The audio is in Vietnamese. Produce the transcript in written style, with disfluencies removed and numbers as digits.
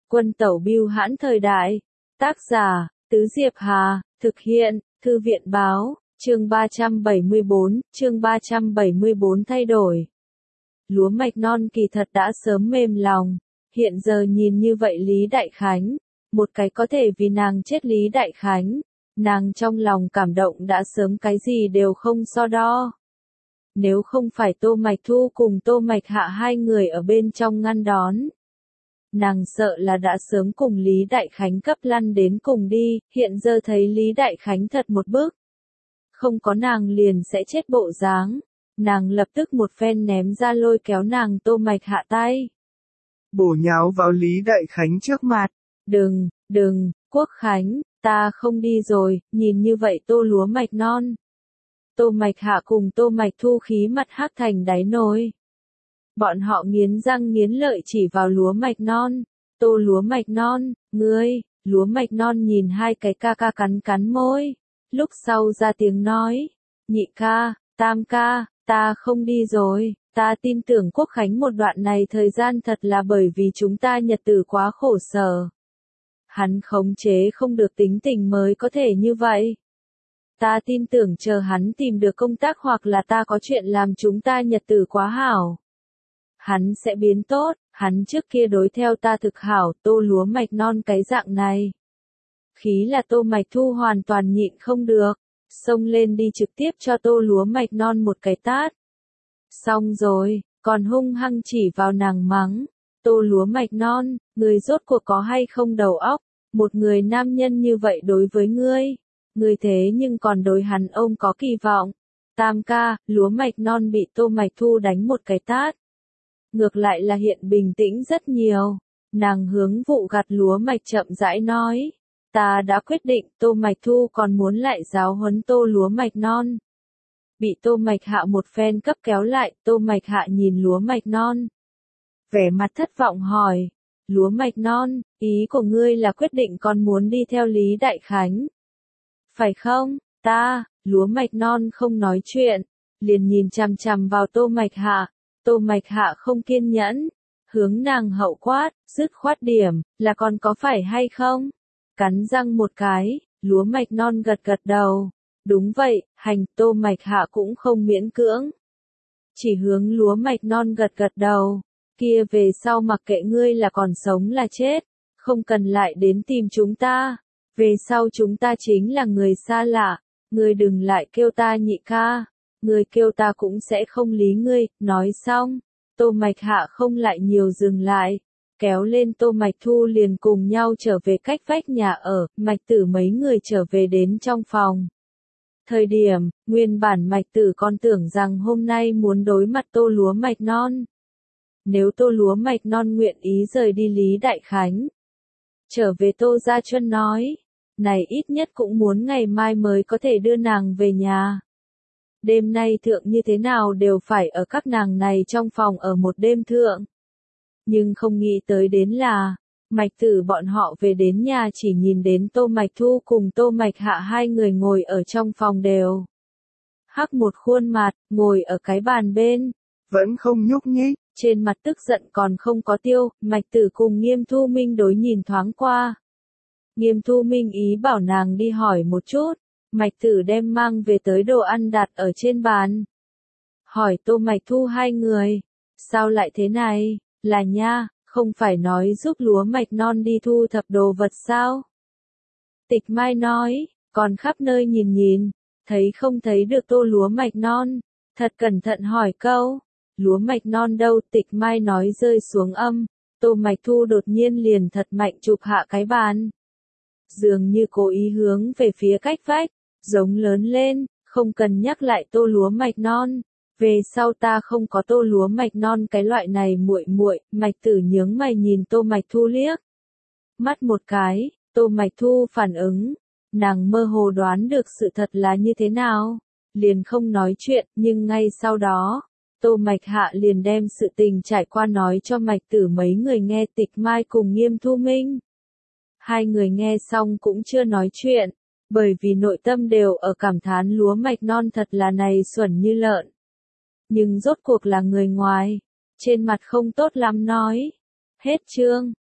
Quân tẩu bưu hãn thời đại. Tác giả, Tứ Diệp Hà, thực hiện, Thư viện báo, chương 374 thay đổi. Lúa mạch non kỳ thật đã sớm mềm lòng, hiện giờ nhìn như vậy Lý Đại Khánh, một cái có thể vì nàng chết Lý Đại Khánh, nàng trong lòng cảm động đã sớm cái gì đều không so đo. Nếu không phải Tô Mạch Thu cùng Tô Mạch Hạ hai người ở bên trong ngăn đón, nàng sợ là đã sớm cùng Lý Đại Khánh cấp lăn đến cùng đi, hiện giờ thấy Lý Đại Khánh thật một bước. Không có nàng liền sẽ chết bộ dáng, nàng lập tức một phen ném ra lôi kéo nàng Tô Mạch Hạ tay. Bổ nhào vào Lý Đại Khánh trước mặt. Đừng, Quốc Khánh, ta không đi rồi, nhìn như vậy Tô lúa mạch non. Tô Mạch Hạ cùng Tô Mạch Thu khí mặt hắc thành đáy nồi. Bọn họ nghiến răng nghiến lợi chỉ vào lúa mạch non. Tô lúa mạch non, ngươi, lúa mạch non nhìn hai cái ca ca cắn môi. Lúc sau ra tiếng nói, nhị ca, tam ca, ta không đi rồi, ta tin tưởng Quốc Khánh một đoạn này thời gian thật là bởi vì chúng ta nhật tử quá khổ sở. Hắn khống chế không được tính tình mới có thể như vậy. Ta tin tưởng chờ hắn tìm được công tác hoặc là ta có chuyện làm chúng ta nhật tử quá hảo. Hắn sẽ biến tốt, hắn trước kia đối theo ta thực hảo, Tô lúa mạch non cái dạng này. Khí là Tô Mạch Thu hoàn toàn nhịn không được, xông lên đi trực tiếp cho Tô lúa mạch non một cái tát. Xong rồi, còn hung hăng chỉ vào nàng mắng. Tô lúa mạch non, người rốt cuộc có hay không đầu óc, một người nam nhân như vậy đối với ngươi. Ngươi thế nhưng còn đối hắn ông có kỳ vọng. Tam ca, lúa mạch non bị Tô Mạch Thu đánh một cái tát. Ngược lại là hiện bình tĩnh rất nhiều. Nàng hướng vụ gặt lúa mạch chậm rãi nói. Ta đã quyết định Tô Mạch Thu còn muốn lại giáo huấn Tô lúa mạch non. Bị Tô Mạch Hạ một phen cấp kéo lại, Tô Mạch Hạ nhìn lúa mạch non. Vẻ mặt thất vọng hỏi. Lúa mạch non, ý của ngươi là quyết định còn muốn đi theo Lý Đại Khánh. Phải không, lúa mạch non không nói chuyện, liền nhìn chằm chằm vào Tô Mạch Hạ. Tô Mạch Hạ không kiên nhẫn, hướng nàng hậu quát, dứt khoát điểm, là còn có phải hay không? Cắn răng một cái, lúa mạch non gật gật đầu. Đúng vậy, hành, Tô Mạch Hạ cũng không miễn cưỡng. Chỉ hướng lúa mạch non gật gật đầu, kia về sau mặc kệ ngươi là còn sống là chết, không cần lại đến tìm chúng ta. Về sau chúng ta chính là người xa lạ, ngươi đừng lại kêu ta nhị ca, ngươi kêu ta cũng sẽ không lý ngươi. Nói xong, Tô Mạch Hạ không lại nhiều dừng lại, kéo lên Tô Mạch Thu liền cùng nhau trở về cách vách nhà ở, Mạch Tử mấy người trở về đến trong phòng. Thời điểm, nguyên bản Mạch Tử còn tưởng rằng hôm nay muốn đối mặt Tô lúa mạch non. Nếu Tô lúa mạch non nguyện ý rời đi Lý Đại Khánh, trở về Tô Gia Chuân nói, này ít nhất cũng muốn ngày mai mới có thể đưa nàng về nhà. Đêm nay thượng như thế nào đều phải ở các nàng này trong phòng ở một đêm thượng. Nhưng không nghĩ tới đến là, Mạch Tử bọn họ về đến nhà chỉ nhìn đến Tô Mạch Thu cùng Tô Mạch Hạ hai người ngồi ở trong phòng đều. Hắc một khuôn mặt, ngồi ở cái bàn bên. Vẫn không nhúc nhích. Trên mặt tức giận còn không có tiêu, Mạch Tử cùng Nghiêm Thu Minh đối nhìn thoáng qua. Nghiêm Thu Minh ý bảo nàng đi hỏi một chút, Mạch Tử đem mang về tới đồ ăn đặt ở trên bàn. Hỏi Tô Mạch Thu hai người, sao lại thế này, là nha, không phải nói giúp lúa mạch non đi thu thập đồ vật sao? Tịch Mai nói, còn khắp nơi nhìn, thấy không thấy được Tô lúa mạch non, thật cẩn thận hỏi câu. Lúa mạch non đâu? Tịch Mai nói rơi xuống âm, Tô Mạch Thu đột nhiên liền thật mạnh chụp hạ cái bàn. Dường như cố ý hướng về phía cách vách, giống lớn lên, không cần nhắc lại Tô lúa mạch non. Về sau ta không có Tô lúa mạch non cái loại này muội. Mạch Tử nhướng mày nhìn Tô Mạch Thu liếc. Mắt một cái, Tô Mạch Thu phản ứng, nàng mơ hồ đoán được sự thật là như thế nào, liền không nói chuyện, nhưng ngay sau đó, Tô Mạch Hạ liền đem sự tình trải qua nói cho Mạch Tử mấy người nghe. Tịch Mai cùng Nghiêm Thu Minh. Hai người nghe xong cũng chưa nói chuyện, bởi vì nội tâm đều ở cảm thán lúa mạch non thật là này xuẩn như lợn. Nhưng rốt cuộc là người ngoài, trên mặt không tốt lắm nói. Hết chương.